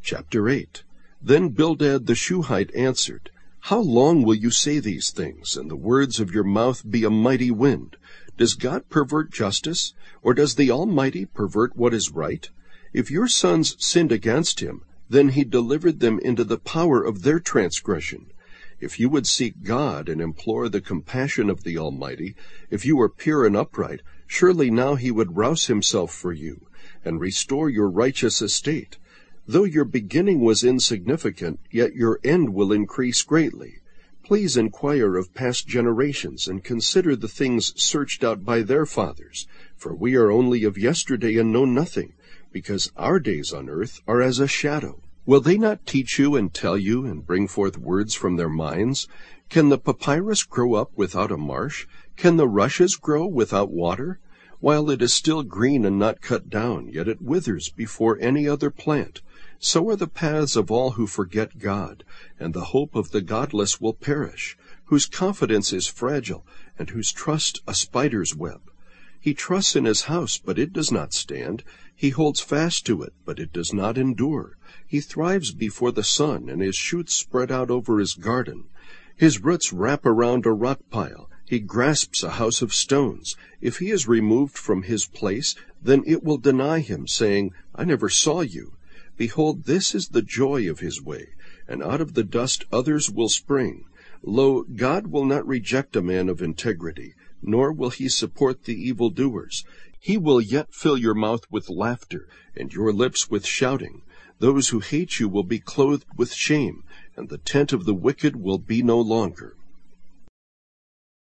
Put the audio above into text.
Chapter 8. Then Bildad the Shuhite answered, How long will you say these things, and the words of your mouth be a mighty wind? Does God pervert justice, or does the Almighty pervert what is right? If your sons sinned against him, then he delivered them into the power of their transgression. If you would seek God and implore the compassion of the Almighty, if you are pure and upright, surely now he would rouse himself for you, and restore your righteous estate. Though your beginning was insignificant, yet your end will increase greatly. Please inquire of past generations, and consider the things searched out by their fathers. For we are only of yesterday and know nothing, because our days on earth are as a shadow. Will they not teach you and tell you, and bring forth words from their minds? Can the papyrus grow up without a marsh? Can the rushes grow without water? While it is still green and not cut down, yet it withers before any other plant. So are the paths of all who forget God, and the hope of the godless will perish, whose confidence is fragile, and whose trust a spider's web. He trusts in his house, but it does not stand. He holds fast to it, but it does not endure. He thrives before the sun, and his shoots spread out over his garden. His roots wrap around a rock pile. He grasps a house of stones. If he is removed from his place, then it will deny him, saying, I never saw you. Behold, this is the joy of his way, and out of the dust others will spring. Lo, God will not reject a man of integrity, nor will he support the evildoers. He will yet fill your mouth with laughter, and your lips with shouting. Those who hate you will be clothed with shame, and the tent of the wicked will be no longer.